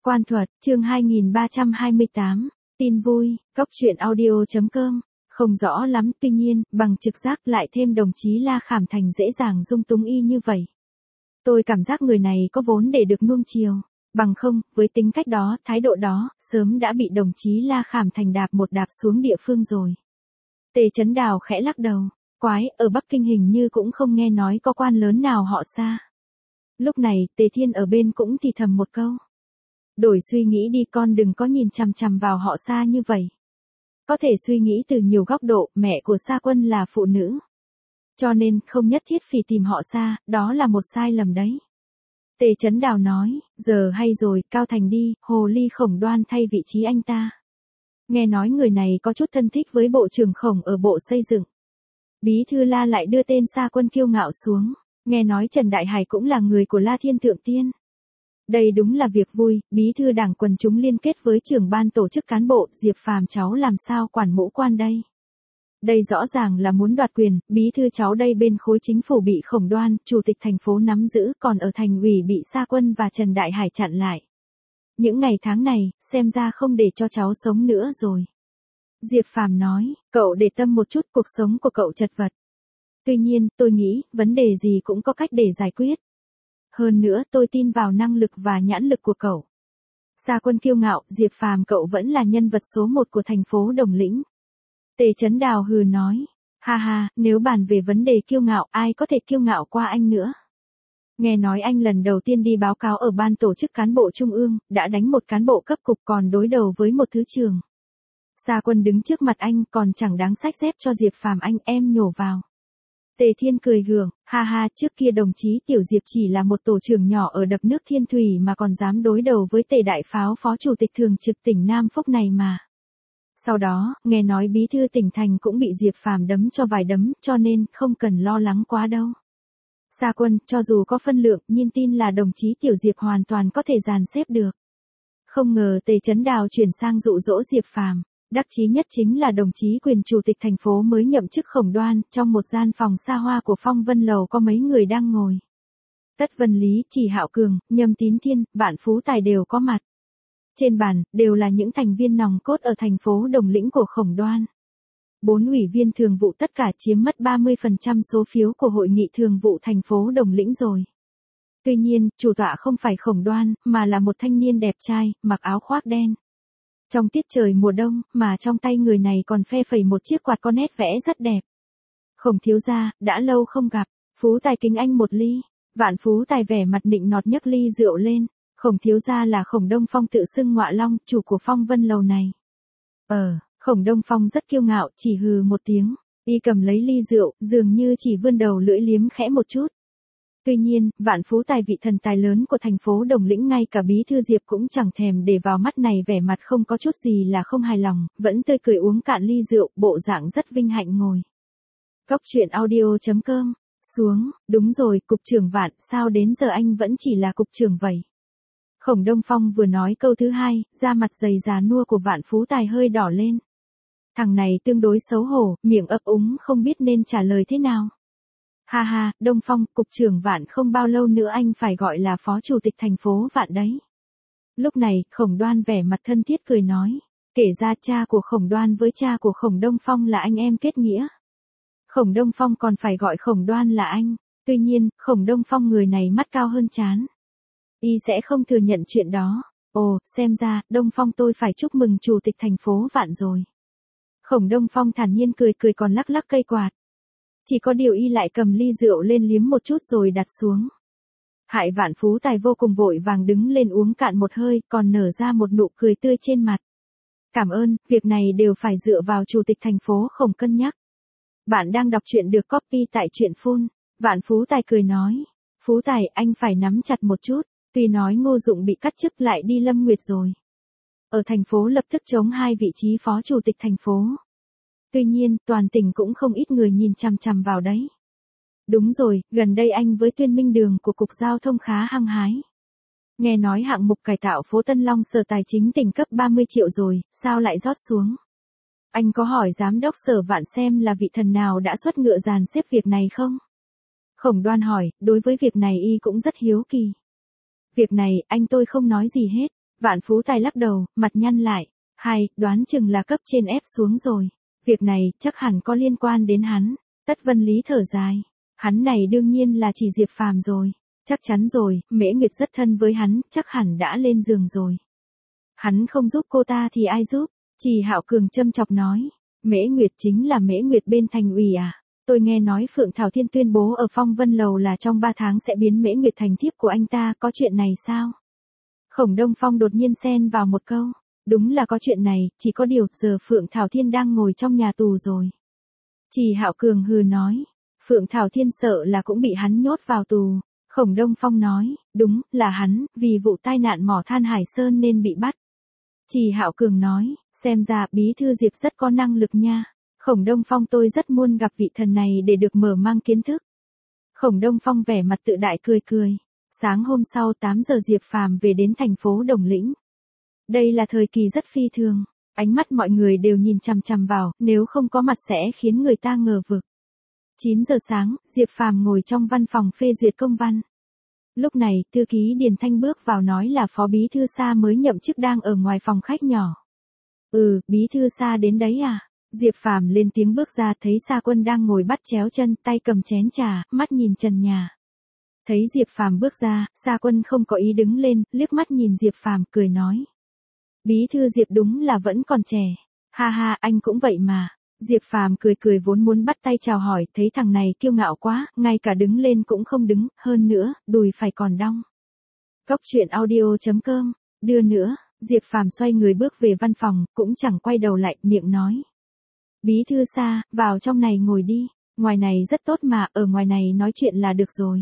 Quan thuật, chương 2328, tin vui, Cóc truyện audio.com, không rõ lắm, tuy nhiên, bằng trực giác lại thêm đồng chí La Khảm Thành dễ dàng dung túng y như vậy. Tôi cảm giác người này có vốn để được nuông chiều, bằng không, với tính cách đó, thái độ đó, sớm đã bị đồng chí La Khảm Thành đạp một đạp xuống địa phương rồi. Tề Chấn Đào khẽ lắc đầu, quái, ở Bắc Kinh hình như cũng không nghe nói có quan lớn nào họ Sa. Lúc này, Tề Thiên ở bên cũng thì thầm một câu. Đổi suy nghĩ đi con, đừng có nhìn chằm chằm vào họ Sa như vậy. Có thể suy nghĩ từ nhiều góc độ, mẹ của Sa Quân là phụ nữ. Cho nên, không nhất thiết phải tìm họ Sa, đó là một sai lầm đấy. Tề Chấn Đào nói, giờ hay rồi, Cao Thành đi, Hồ Ly Khổng Đoan thay vị trí anh ta. Nghe nói người này có chút thân thích với bộ trưởng Khổng ở bộ xây dựng. Bí thư La lại đưa tên Sa Quân kiêu ngạo xuống, nghe nói Trần Đại Hải cũng là người của La Thiên Thượng Tiên. Đây đúng là việc vui, bí thư đảng quần chúng liên kết với trưởng ban tổ chức cán bộ, Diệp Phàm cháu làm sao quản mũ quan đây. Đây rõ ràng là muốn đoạt quyền, bí thư cháu đây bên khối chính phủ bị Khổng Đoan, chủ tịch thành phố nắm giữ, còn ở thành ủy bị Sa Quân và Trần Đại Hải chặn lại. Những ngày tháng này, xem ra không để cho cháu sống nữa rồi. Diệp Phàm nói, cậu để tâm một chút, cuộc sống của cậu chật vật. Tuy nhiên, tôi nghĩ, vấn đề gì cũng có cách để giải quyết. Hơn nữa, tôi tin vào năng lực và nhãn lực của cậu. Sa Quân kiêu ngạo, Diệp Phàm cậu vẫn là nhân vật số 1 của thành phố Đồng Lĩnh. Tề Chấn Đào hừ nói, ha ha, nếu bàn về vấn đề kiêu ngạo, ai có thể kiêu ngạo qua anh nữa. Nghe nói anh lần đầu tiên đi báo cáo ở ban tổ chức cán bộ trung ương, đã đánh một cán bộ cấp cục còn đối đầu với một thứ trưởng. Sa Quân đứng trước mặt anh còn chẳng đáng xách dép cho Diệp Phàm anh em nhổ vào. Tề Thiên cười gượng, ha ha, trước kia đồng chí Tiểu Diệp chỉ là một tổ trưởng nhỏ ở đập nước Thiên Thủy mà còn dám đối đầu với Tề Đại Pháo phó chủ tịch thường trực tỉnh Nam Phúc này mà. Sau đó, nghe nói bí thư tỉnh thành cũng bị Diệp Phàm đấm cho vài đấm, cho nên không cần lo lắng quá đâu. Sa Quân, cho dù có phân lượng, nhưng tin là đồng chí Tiểu Diệp hoàn toàn có thể dàn xếp được. Không ngờ Tề Chấn Đào chuyển sang dụ dỗ Diệp Phàm. Đắc chí nhất chính là đồng chí quyền chủ tịch thành phố mới nhậm chức Khổng Đoan, trong một gian phòng xa hoa của Phong Vân Lầu có mấy người đang ngồi. Tất Vân Lý, Chỉ Hạo Cường, Nhâm Tín Thiên, Vạn Phú Tài đều có mặt. Trên bàn, đều là những thành viên nòng cốt ở thành phố Đồng Lĩnh của Khổng Đoan. 4 ủy viên thường vụ tất cả chiếm mất 30% số phiếu của hội nghị thường vụ thành phố Đồng Lĩnh rồi. Tuy nhiên, chủ tọa không phải Khổng Đoan, mà là một thanh niên đẹp trai, mặc áo khoác đen. Trong tiết trời mùa đông, mà trong tay người này còn phe phẩy một chiếc quạt có nét vẽ rất đẹp. Khổng thiếu gia, đã lâu không gặp, Phú Tài kính anh một ly. Vạn Phú Tài vẻ mặt nịnh nọt nhấc ly rượu lên. Khổng thiếu gia là Khổng Đông Phong tự xưng Ngọa Long, chủ của Phong Vân Lầu này. Khổng Đông Phong rất kiêu ngạo, chỉ hừ một tiếng, y cầm lấy ly rượu, dường như chỉ vươn đầu lưỡi liếm khẽ một chút. Tuy nhiên, Vạn Phú Tài vị thần tài lớn của thành phố Đồng Lĩnh ngay cả bí thư Diệp cũng chẳng thèm để vào mắt này, vẻ mặt không có chút gì là không hài lòng, vẫn tươi cười uống cạn ly rượu, bộ dạng rất vinh hạnh ngồi. Cóc truyện audio.com, xuống, đúng rồi, cục trưởng Vạn, sao đến giờ anh vẫn chỉ là cục trưởng vậy? Khổng Đông Phong vừa nói câu thứ hai, da mặt dày già nua của Vạn Phú Tài hơi đỏ lên. Thằng này tương đối xấu hổ, miệng ấp úng không biết nên trả lời thế nào. Ha ha, Đông Phong, cục trưởng Vạn không bao lâu nữa anh phải gọi là phó chủ tịch thành phố Vạn đấy. Lúc này, Khổng Đoan vẻ mặt thân thiết cười nói, kể ra cha của Khổng Đoan với cha của Khổng Đông Phong là anh em kết nghĩa. Khổng Đông Phong còn phải gọi Khổng Đoan là anh, tuy nhiên, Khổng Đông Phong người này mắt cao hơn trán. Y sẽ không thừa nhận chuyện đó. Ồ, xem ra, Đông Phong tôi phải chúc mừng chủ tịch thành phố Vạn rồi. Khổng Đông Phong thản nhiên cười cười còn lắc lắc cây quạt. Chỉ có điều y lại cầm ly rượu lên liếm một chút rồi đặt xuống. Hại Vạn Phú Tài vô cùng vội vàng đứng lên uống cạn một hơi, còn nở ra một nụ cười tươi trên mặt. Cảm ơn, việc này đều phải dựa vào chủ tịch thành phố Khổng cân nhắc. Bạn đang đọc truyện được copy tại truyện Phun. Vạn Phú Tài cười nói, Phú Tài anh phải nắm chặt một chút, tuy nói Ngô Dụng bị cắt chức lại đi Lâm Nguyệt rồi. Ở thành phố lập tức chống 2 vị trí phó chủ tịch thành phố. Tuy nhiên, toàn tỉnh cũng không ít người nhìn chằm chằm vào đấy. Đúng rồi, gần đây anh với Tuyên Minh Đường của Cục Giao thông khá hăng hái. Nghe nói hạng mục cải tạo phố Tân Long Sở Tài chính tỉnh cấp 30 triệu rồi, sao lại rót xuống? Anh có hỏi giám đốc Sở Vạn xem là vị thần nào đã xuất ngựa dàn xếp việc này không? Khổng Đoan hỏi, đối với việc này y cũng rất hiếu kỳ. Việc này, anh tôi không nói gì hết, Vạn Phú Tài lắc đầu, mặt nhăn lại. Hay, đoán chừng là cấp trên ép xuống rồi. Việc này chắc hẳn có liên quan đến hắn. Tất Vân Lý thở dài. Hắn này đương nhiên là chỉ Diệp Phàm rồi. Chắc chắn rồi, Mễ Nguyệt rất thân với hắn, chắc hẳn đã lên giường rồi. Hắn không giúp cô ta thì ai giúp? Trì Hạo Cường châm chọc nói. Mễ Nguyệt chính là Mễ Nguyệt bên thành ủy à? Tôi nghe nói Phượng Thảo Thiên tuyên bố ở Phong Vân Lầu là trong 3 tháng sẽ biến Mễ Nguyệt thành thiếp của anh ta, có chuyện này sao? Khổng Đông Phong đột nhiên xen vào một câu. Đúng là có chuyện này, chỉ có điều giờ Phượng Thảo Thiên đang ngồi trong nhà tù rồi. Trì Hạo Cường hừ nói. Phượng Thảo Thiên sợ là cũng bị hắn nhốt vào tù. Khổng Đông Phong nói, đúng, là hắn, vì vụ tai nạn mỏ than Hải Sơn nên bị bắt. Trì Hạo Cường nói, xem ra bí thư Diệp rất có năng lực nha. Khổng Đông Phong tôi rất muốn gặp vị thần này để được mở mang kiến thức. Khổng Đông Phong vẻ mặt tự đại cười cười. Sáng hôm sau 8 giờ Diệp Phàm về đến thành phố Đồng Lĩnh. Đây là thời kỳ rất phi thường. Ánh mắt mọi người đều nhìn chằm chằm vào, nếu không có mặt sẽ khiến người ta ngờ vực. 9 giờ sáng, Diệp Phàm ngồi trong văn phòng phê duyệt công văn. Lúc này, thư ký Điền Thanh bước vào nói là phó bí thư Sa mới nhậm chức đang ở ngoài phòng khách nhỏ. Bí thư Sa đến đấy à? Diệp Phàm lên tiếng bước ra thấy Sa Quân đang ngồi bắt chéo chân, tay cầm chén trà, mắt nhìn trần nhà. Thấy Diệp Phàm bước ra, Sa Quân không có ý đứng lên, liếc mắt nhìn Diệp Phàm cười nói. Bí thư Diệp đúng là vẫn còn trẻ. Ha ha, anh cũng vậy mà. Diệp Phàm cười cười vốn muốn bắt tay chào hỏi, thấy thằng này kiêu ngạo quá, ngay cả đứng lên cũng không đứng, hơn nữa, đùi phải còn đong. Cóc truyện audio.com, đưa nữa, Diệp Phàm xoay người bước về văn phòng, cũng chẳng quay đầu lại, miệng nói. Bí thư Sa, vào trong này ngồi đi, ngoài này rất tốt mà, ở ngoài này nói chuyện là được rồi.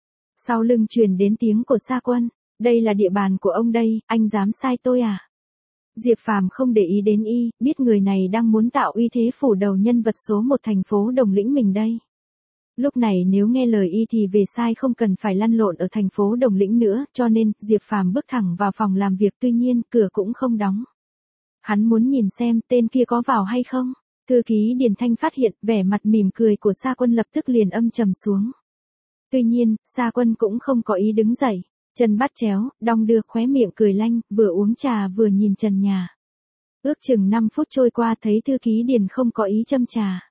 Sau lưng truyền đến tiếng của Sa Quân, đây là địa bàn của ông đây, anh dám sai tôi à? Diệp Phàm không để ý đến y, biết người này đang muốn tạo uy thế phủ đầu nhân vật số 1 thành phố Đồng Lĩnh mình đây. Lúc này nếu nghe lời y thì về sai không cần phải lăn lộn ở thành phố Đồng Lĩnh nữa, cho nên Diệp Phàm bước thẳng vào phòng làm việc, tuy nhiên cửa cũng không đóng. Hắn muốn nhìn xem tên kia có vào hay không. Thư ký Điền Thanh phát hiện vẻ mặt mỉm cười của Sa Quân lập tức liền âm trầm xuống. Tuy nhiên, Sa Quân cũng không có ý đứng dậy. Chân bắt chéo, đong đưa khóe miệng cười lanh, vừa uống trà vừa nhìn trần nhà. Ước chừng 5 phút trôi qua thấy thư ký Điền không có ý châm trà.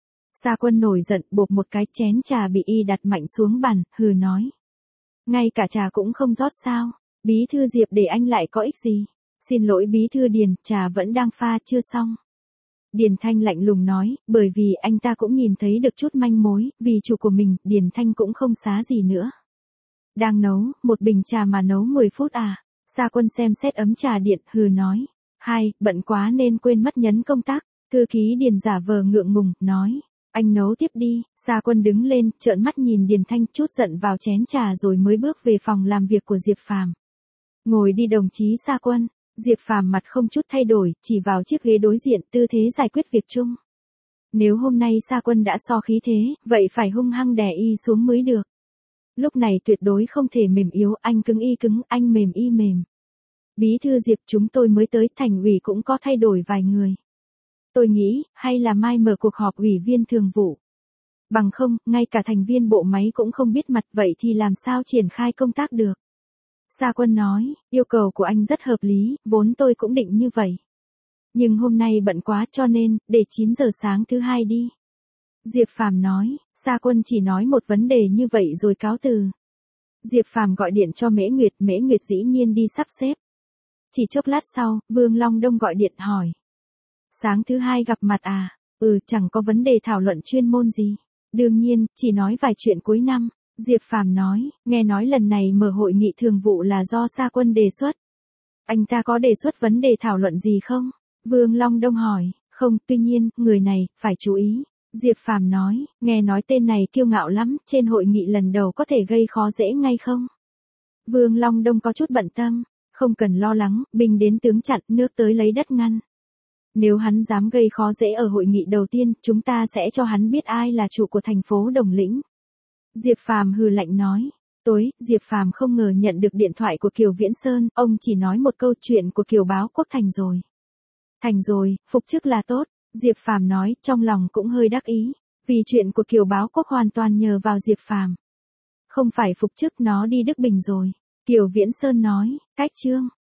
Sa Quân nổi giận bộp một cái chén trà bị y đặt mạnh xuống bàn, hừ nói. Ngay cả trà cũng không rót sao, bí thư Diệp để anh lại có ích gì. Xin lỗi bí thư Điền, trà vẫn đang pha chưa xong. Điền Thanh lạnh lùng nói, bởi vì anh ta cũng nhìn thấy được chút manh mối, vì chủ của mình, Điền Thanh cũng không xá gì nữa. Đang nấu, một bình trà mà nấu 10 phút à? Sa Quân xem xét ấm trà điện, hừ nói. Hai, bận quá nên quên mất nhấn công tắc. Thư ký Điền giả vờ ngượng ngùng, nói. Anh nấu tiếp đi. Sa Quân đứng lên, trợn mắt nhìn Điền Thanh chút giận vào chén trà rồi mới bước về phòng làm việc của Diệp Phàm. Ngồi đi đồng chí Sa Quân. Diệp Phàm mặt không chút thay đổi, chỉ vào chiếc ghế đối diện, tư thế giải quyết việc chung. Nếu hôm nay Sa Quân đã so khí thế, vậy phải hung hăng đè y xuống mới được. Lúc này tuyệt đối không thể mềm yếu, anh cứng y cứng, anh mềm y mềm. Bí thư Diệp, chúng tôi mới tới, thành ủy cũng có thay đổi vài người. Tôi nghĩ, hay là mai mở cuộc họp ủy viên thường vụ. Bằng không, ngay cả thành viên bộ máy cũng không biết mặt, vậy thì làm sao triển khai công tác được. Sa Quân nói, yêu cầu của anh rất hợp lý, vốn tôi cũng định như vậy. Nhưng hôm nay bận quá cho nên, để 9 giờ sáng thứ hai đi. Diệp Phàm nói, Sa Quân chỉ nói một vấn đề như vậy rồi cáo từ. Diệp Phàm gọi điện cho Mễ Nguyệt dĩ nhiên đi sắp xếp. Chỉ chốc lát sau, Vương Long Đông gọi điện hỏi. Sáng thứ hai gặp mặt à? Chẳng có vấn đề thảo luận chuyên môn gì. Đương nhiên, chỉ nói vài chuyện cuối năm. Diệp Phàm nói, nghe nói lần này mở hội nghị thường vụ là do Sa Quân đề xuất. Anh ta có đề xuất vấn đề thảo luận gì không? Vương Long Đông hỏi, không, tuy nhiên, người này, phải chú ý. Diệp Phàm nói, nghe nói tên này kiêu ngạo lắm, trên hội nghị lần đầu có thể gây khó dễ ngay không? Vương Long Đông có chút bận tâm, không cần lo lắng, binh đến tướng chặn, nước tới lấy đất ngăn. Nếu hắn dám gây khó dễ ở hội nghị đầu tiên, chúng ta sẽ cho hắn biết ai là chủ của thành phố Đồng Lĩnh. Diệp Phàm hừ lạnh nói. Tối, Diệp Phàm không ngờ nhận được điện thoại của Kiều Viễn Sơn, ông chỉ nói một câu chuyện của Kiều báo quốc thành rồi. Thành rồi, phục chức là tốt, Diệp Phàm nói, trong lòng cũng hơi đắc ý, vì chuyện của Kiều báo quốc hoàn toàn nhờ vào Diệp Phàm. Không phải phục chức, nó đi Đức Bình rồi. Kiều Viễn Sơn nói, cách chương.